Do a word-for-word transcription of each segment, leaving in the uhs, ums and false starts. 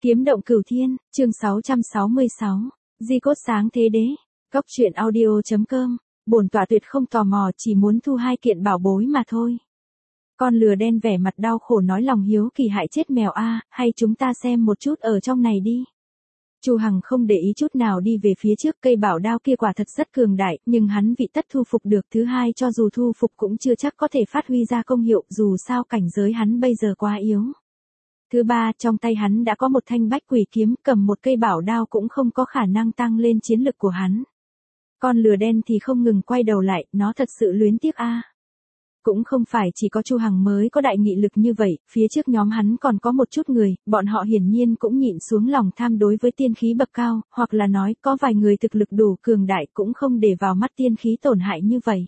Kiếm động cửu thiên, chương sáu trăm sáu mươi sáu, Di cốt sáng thế đế. Cốc truyện audio.com, bổn tọa tuyệt không tò mò, chỉ muốn thu hai kiện bảo bối mà thôi. Con lừa đen vẻ mặt đau khổ nói lòng hiếu kỳ hại chết mèo a, hay chúng ta xem một chút ở trong này đi. Chu Hằng không để ý chút nào đi về phía trước, cây bảo đao kia quả thật rất cường đại, nhưng hắn vị tất thu phục được. Thứ hai, cho dù thu phục cũng chưa chắc có thể phát huy ra công hiệu, dù sao cảnh giới hắn bây giờ quá yếu. Thứ ba, trong tay hắn đã có một thanh bách quỷ kiếm, cầm một cây bảo đao cũng không có khả năng tăng lên chiến lực của hắn. Con lừa đen thì không ngừng quay đầu lại, nó thật sự luyến tiếc a. Cũng không phải chỉ có Chu Hằng mới có đại nghị lực như vậy, phía trước nhóm hắn còn có một chút người, bọn họ hiển nhiên cũng nhịn xuống lòng tham đối với tiên khí bậc cao, hoặc là nói có vài người thực lực đủ cường đại cũng không để vào mắt tiên khí tổn hại như vậy.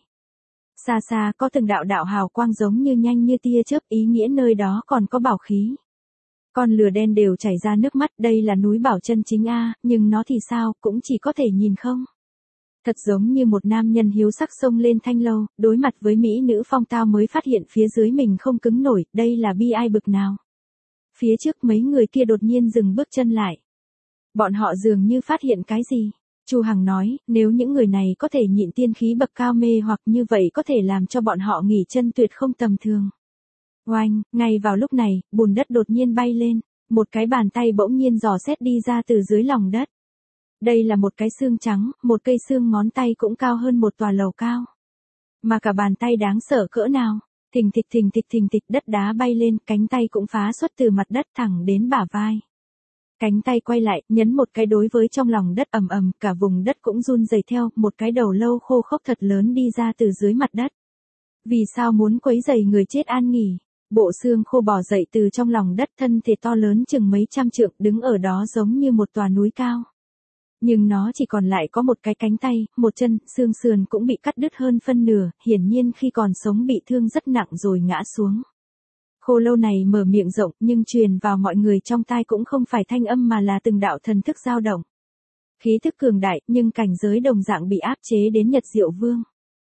Xa xa có từng đạo đạo hào quang giống như nhanh như tia chớp, ý nghĩa nơi đó còn có bảo khí. Con lừa đen đều chảy ra nước mắt, đây là núi bảo chân chính a, nhưng nó thì sao, cũng chỉ có thể nhìn không. Thật giống như một nam nhân hiếu sắc xông lên thanh lâu, đối mặt với mỹ nữ phong tao mới phát hiện phía dưới mình không cứng nổi, đây là bi ai bực nào. Phía trước mấy người kia đột nhiên dừng bước chân lại. Bọn họ dường như phát hiện cái gì. Chu Hằng nói, nếu những người này có thể nhịn tiên khí bậc cao mê hoặc như vậy có thể làm cho bọn họ nghỉ chân tuyệt không tầm thường. Oanh, ngay vào lúc này, bùn đất đột nhiên bay lên, một cái bàn tay bỗng nhiên dò xét đi ra từ dưới lòng đất. Đây là một cái xương trắng, một cây xương ngón tay cũng cao hơn một tòa lầu cao. Mà cả bàn tay đáng sợ cỡ nào, thình thịch thình thịch thình thịch, đất đá bay lên, cánh tay cũng phá xuất từ mặt đất thẳng đến bả vai. Cánh tay quay lại, nhấn một cái đối với trong lòng đất ầm ầm, cả vùng đất cũng run rẩy theo, một cái đầu lâu khô khốc thật lớn đi ra từ dưới mặt đất. Vì sao muốn quấy rầy người chết an nghỉ? Bộ xương khô bò dậy từ trong lòng đất, thân thể to lớn chừng mấy trăm trượng, đứng ở đó giống như một tòa núi cao. Nhưng nó chỉ còn lại có một cái cánh tay, một chân, xương sườn cũng bị cắt đứt hơn phân nửa, hiển nhiên khi còn sống bị thương rất nặng rồi ngã xuống. Khô lâu này mở miệng rộng, nhưng truyền vào mọi người trong tai cũng không phải thanh âm mà là từng đạo thần thức dao động. Khí thức cường đại, nhưng cảnh giới đồng dạng bị áp chế đến Nhật Diệu Vương.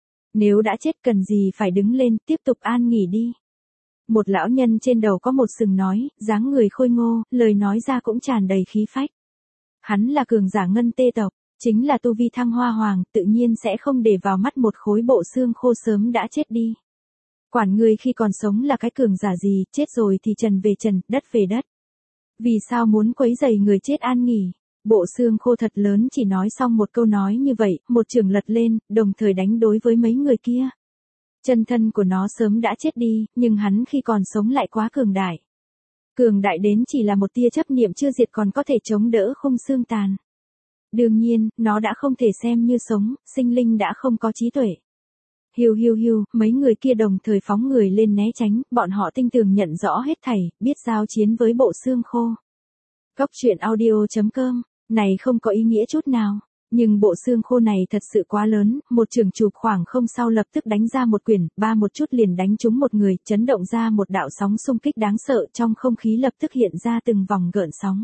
Nếu đã chết cần gì phải đứng lên, tiếp tục an nghỉ đi. Một lão nhân trên đầu có một sừng nói, dáng người khôi ngô, lời nói ra cũng tràn đầy khí phách. Hắn là cường giả ngân tê tộc, chính là tu vi Thăng Hoa Hoàng, tự nhiên sẽ không để vào mắt một khối bộ xương khô sớm đã chết đi. Quản người khi còn sống là cái cường giả gì, chết rồi thì trần về trần, đất về đất. Vì sao muốn quấy rầy người chết an nghỉ? Bộ xương khô thật lớn chỉ nói xong một câu nói như vậy, một chưởng lật lên, đồng thời đánh đối với mấy người kia. Chân thân của nó sớm đã chết đi, nhưng hắn khi còn sống lại quá cường đại. Cường đại đến chỉ là một tia chấp niệm chưa diệt còn có thể chống đỡ khung xương tàn. Đương nhiên, nó đã không thể xem như sống, sinh linh đã không có trí tuệ. Hiu hiu hiu, mấy người kia đồng thời phóng người lên né tránh, bọn họ tinh tường nhận rõ hết thảy, biết giao chiến với bộ xương khô. Cốc truyện audio.com, này không có ý nghĩa chút nào. Nhưng bộ xương khô này thật sự quá lớn, một trường chụp khoảng không sau lập tức đánh ra một quyền, ba một chút liền đánh trúng một người, chấn động ra một đạo sóng xung kích đáng sợ, trong không khí lập tức hiện ra từng vòng gợn sóng.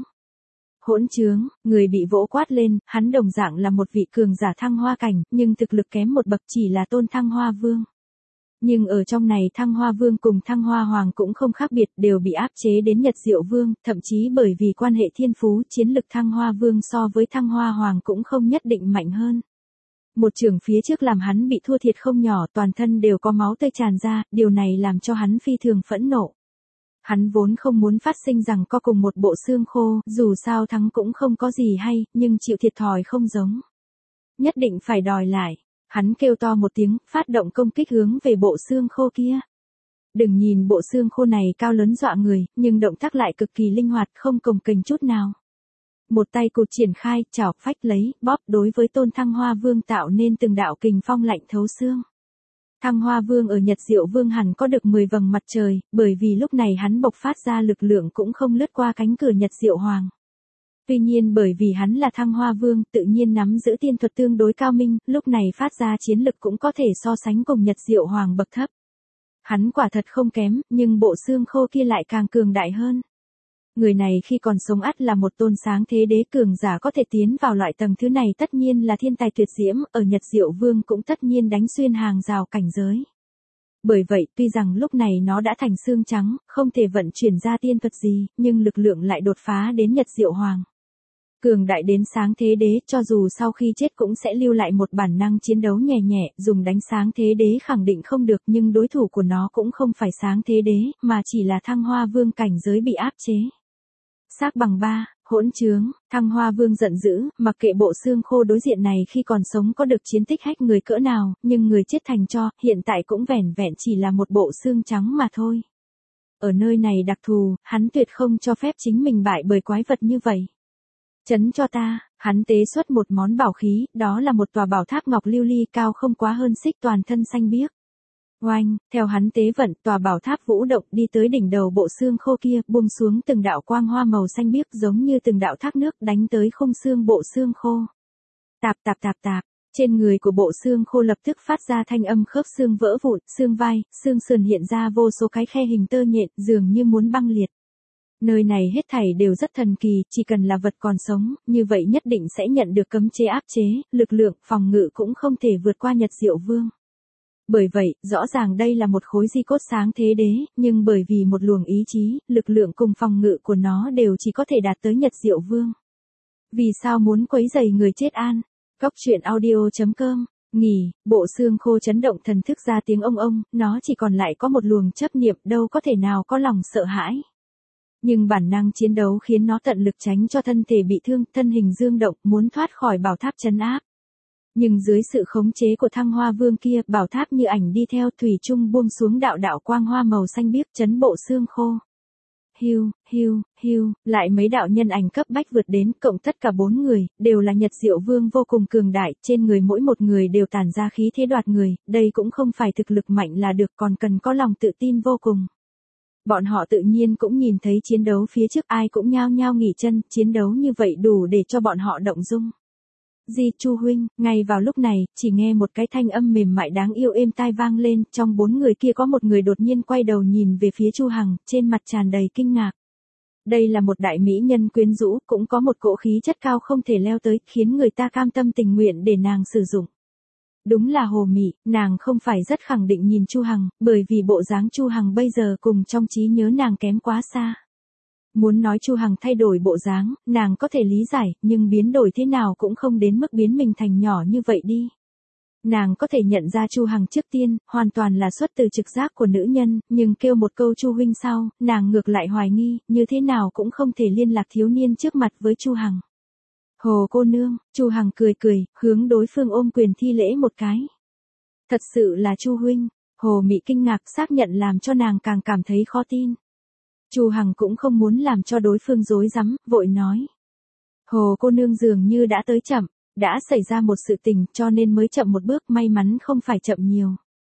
Hỗn trướng, người bị vỗ quát lên, hắn đồng dạng là một vị cường giả Thăng Hoa cảnh, nhưng thực lực kém một bậc, chỉ là tôn Thăng Hoa Vương. Nhưng ở trong này Thăng Hoa Vương cùng Thăng Hoa Hoàng cũng không khác biệt, đều bị áp chế đến Nhật Diệu Vương, thậm chí bởi vì quan hệ thiên phú, chiến lực Thăng Hoa Vương so với Thăng Hoa Hoàng cũng không nhất định mạnh hơn. Một trường phía trước làm hắn bị thua thiệt không nhỏ, toàn thân đều có máu tươi tràn ra, điều này làm cho hắn phi thường phẫn nộ. Hắn vốn không muốn phát sinh rằng có cùng một bộ xương khô, dù sao thắng cũng không có gì hay, nhưng chịu thiệt thòi không giống. Nhất định phải đòi lại. Hắn kêu to một tiếng, phát động công kích hướng về bộ xương khô kia. Đừng nhìn bộ xương khô này cao lớn dọa người, nhưng động tác lại cực kỳ linh hoạt, không cồng kềnh chút nào. Một tay cụt triển khai, chảo, phách lấy, bóp đối với tôn Thăng Hoa Vương tạo nên từng đạo kình phong lạnh thấu xương. Thăng Hoa Vương ở Nhật Diệu Vương hẳn có được mười vầng mặt trời, bởi vì lúc này hắn bộc phát ra lực lượng cũng không lướt qua cánh cửa Nhật Diệu Hoàng. Tuy nhiên bởi vì hắn là Thăng Hoa Vương, tự nhiên nắm giữ tiên thuật tương đối cao minh, lúc này phát ra chiến lực cũng có thể so sánh cùng Nhật Diệu Hoàng bậc thấp. Hắn quả thật không kém, nhưng bộ xương khô kia lại càng cường đại hơn. Người này khi còn sống ắt là một tôn sáng thế đế cường giả có thể tiến vào loại tầng thứ này tất nhiên là thiên tài tuyệt diễm, ở Nhật Diệu Vương cũng tất nhiên đánh xuyên hàng rào cảnh giới. Bởi vậy, tuy rằng lúc này nó đã thành xương trắng, không thể vận chuyển ra tiên thuật gì, nhưng lực lượng lại đột phá đến Nhật Diệu Hoàng. Cường đại đến sáng thế đế, cho dù sau khi chết cũng sẽ lưu lại một bản năng chiến đấu nhẹ nhẹ, dùng đánh sáng thế đế khẳng định không được, nhưng đối thủ của nó cũng không phải sáng thế đế, mà chỉ là Thăng Hoa Vương cảnh giới bị áp chế. Xác bằng ba, hỗn trướng, Thăng Hoa Vương giận dữ, mặc kệ bộ xương khô đối diện này khi còn sống có được chiến tích hách người cỡ nào, nhưng người chết thành tro, hiện tại cũng vẻn vẹn chỉ là một bộ xương trắng mà thôi. Ở nơi này đặc thù, hắn tuyệt không cho phép chính mình bại bởi quái vật như vậy. Chấn cho ta, hắn tế xuất một món bảo khí, đó là một tòa bảo tháp ngọc lưu ly cao không quá hơn xích, toàn thân xanh biếc. Oanh, theo hắn tế vận, tòa bảo tháp vũ động đi tới đỉnh đầu bộ xương khô kia, buông xuống từng đạo quang hoa màu xanh biếc giống như từng đạo thác nước đánh tới khung xương bộ xương khô. Tạp tạp tạp tạp, trên người của bộ xương khô lập tức phát ra thanh âm khớp xương vỡ vụn, xương vai, xương sườn hiện ra vô số cái khe hình tơ nhện, dường như muốn băng liệt. Nơi này hết thảy đều rất thần kỳ, chỉ cần là vật còn sống, như vậy nhất định sẽ nhận được cấm chế áp chế, lực lượng, phòng ngự cũng không thể vượt qua Nhật Diệu Vương. Bởi vậy, rõ ràng đây là một khối di cốt sáng thế đế, nhưng bởi vì một luồng ý chí, lực lượng cùng phòng ngự của nó đều chỉ có thể đạt tới Nhật Diệu Vương. Vì sao muốn quấy rầy người chết an? Cóc truyện audio chấm com, nghỉ, bộ xương khô chấn động thần thức ra tiếng ông ông, nó chỉ còn lại có một luồng chấp niệm, đâu có thể nào có lòng sợ hãi. Nhưng bản năng chiến đấu khiến nó tận lực tránh cho thân thể bị thương, thân hình dương động, muốn thoát khỏi bảo tháp trấn áp. Nhưng dưới sự khống chế của Thăng Hoa Vương kia, bảo tháp như ảnh đi theo, thủy chung buông xuống đạo đạo quang hoa màu xanh biếc chấn bộ xương khô. Hiu, hiu, hiu, lại mấy đạo nhân ảnh cấp bách vượt đến, cộng tất cả bốn người, đều là Nhật Diệu Vương vô cùng cường đại, trên người mỗi một người đều tản ra khí thế đoạt người, đây cũng không phải thực lực mạnh là được, còn cần có lòng tự tin vô cùng. Bọn họ tự nhiên cũng nhìn thấy chiến đấu phía trước, ai cũng nhao nhao nghỉ chân, chiến đấu như vậy đủ để cho bọn họ động dung. Di Chu huynh, ngay vào lúc này, chỉ nghe một cái thanh âm mềm mại đáng yêu êm tai vang lên, trong bốn người kia có một người đột nhiên quay đầu nhìn về phía Chu Hằng, trên mặt tràn đầy kinh ngạc. Đây là một đại mỹ nhân quyến rũ, cũng có một cỗ khí chất cao không thể leo tới, khiến người ta cam tâm tình nguyện để nàng sử dụng. Đúng là Hồ Mị, nàng không phải rất khẳng định nhìn Chu Hằng, bởi vì bộ dáng Chu Hằng bây giờ cùng trong trí nhớ nàng kém quá xa. Muốn nói Chu Hằng thay đổi bộ dáng, nàng có thể lý giải, nhưng biến đổi thế nào cũng không đến mức biến mình thành nhỏ như vậy đi. Nàng có thể nhận ra Chu Hằng trước tiên, hoàn toàn là xuất từ trực giác của nữ nhân, nhưng kêu một câu Chu huynh sau, nàng ngược lại hoài nghi, như thế nào cũng không thể liên lạc thiếu niên trước mặt với Chu Hằng. Hồ cô nương, Chu Hằng cười cười, hướng đối phương ôm quyền thi lễ một cái. Thật sự là Chu huynh, Hồ Mị kinh ngạc xác nhận làm cho nàng càng cảm thấy khó tin. Chu Hằng cũng không muốn làm cho đối phương rối rắm, vội nói. Hồ cô nương dường như đã tới chậm, đã xảy ra một sự tình cho nên mới chậm một bước, may mắn không phải chậm nhiều.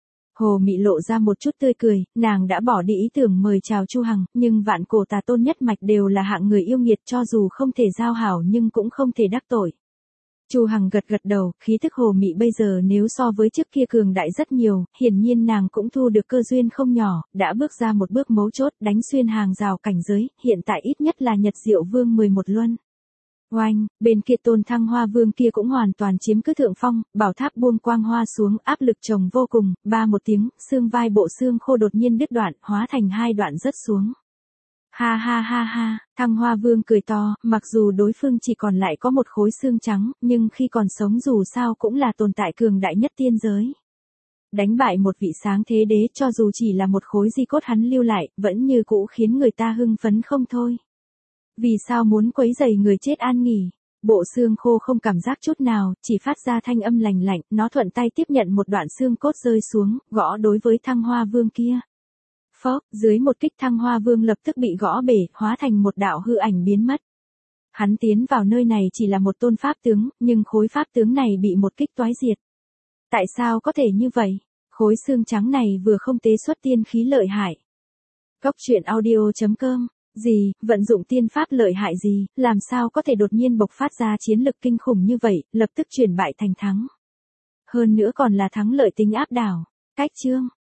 Hồ Mị lộ ra một chút tươi cười, nàng đã bỏ đi ý tưởng mời chào Chu Hằng, nhưng vạn cổ tà tôn nhất mạch đều là hạng người yêu nghiệt, cho dù không thể giao hảo nhưng cũng không thể đắc tội. Chu Hằng gật gật đầu, khí thức Hồ Mị bây giờ nếu so với trước kia cường đại rất nhiều, hiển nhiên nàng cũng thu được cơ duyên không nhỏ, đã bước ra một bước mấu chốt, đánh xuyên hàng rào cảnh giới, hiện tại ít nhất là Nhật Diệu Vương mười một luân. Oanh, bên kia Tôn Thăng Hoa Vương kia cũng hoàn toàn chiếm cứ thượng phong, bảo tháp buông quang hoa xuống, áp lực chồng vô cùng, ba một tiếng, xương vai bộ xương khô đột nhiên đứt đoạn, hóa thành hai đoạn rớt xuống. Ha ha ha ha, Thăng Hoa Vương cười to, mặc dù đối phương chỉ còn lại có một khối xương trắng, nhưng khi còn sống dù sao cũng là tồn tại cường đại nhất tiên giới. Đánh bại một vị sáng thế đế, cho dù chỉ là một khối di cốt hắn lưu lại, vẫn như cũ khiến người ta hưng phấn không thôi. Vì sao muốn quấy rầy người chết an nghỉ? Bộ xương khô không cảm giác chút nào, chỉ phát ra thanh âm lành lạnh, nó thuận tay tiếp nhận một đoạn xương cốt rơi xuống, gõ đối với Thăng Hoa Vương kia. Phốc, dưới một kích Thăng Hoa Vương lập tức bị gõ bể, hóa thành một đạo hư ảnh biến mất. Hắn tiến vào nơi này chỉ là một tôn pháp tướng, nhưng khối pháp tướng này bị một kích toái diệt. Tại sao có thể như vậy? Khối xương trắng này vừa không tế xuất tiên khí lợi hại. Cóc truyện audio chấm com, gì, vận dụng tiên pháp lợi hại gì, làm sao có thể đột nhiên bộc phát ra chiến lực kinh khủng như vậy, lập tức chuyển bại thành thắng. Hơn nữa còn là thắng lợi tính áp đảo. Cách chương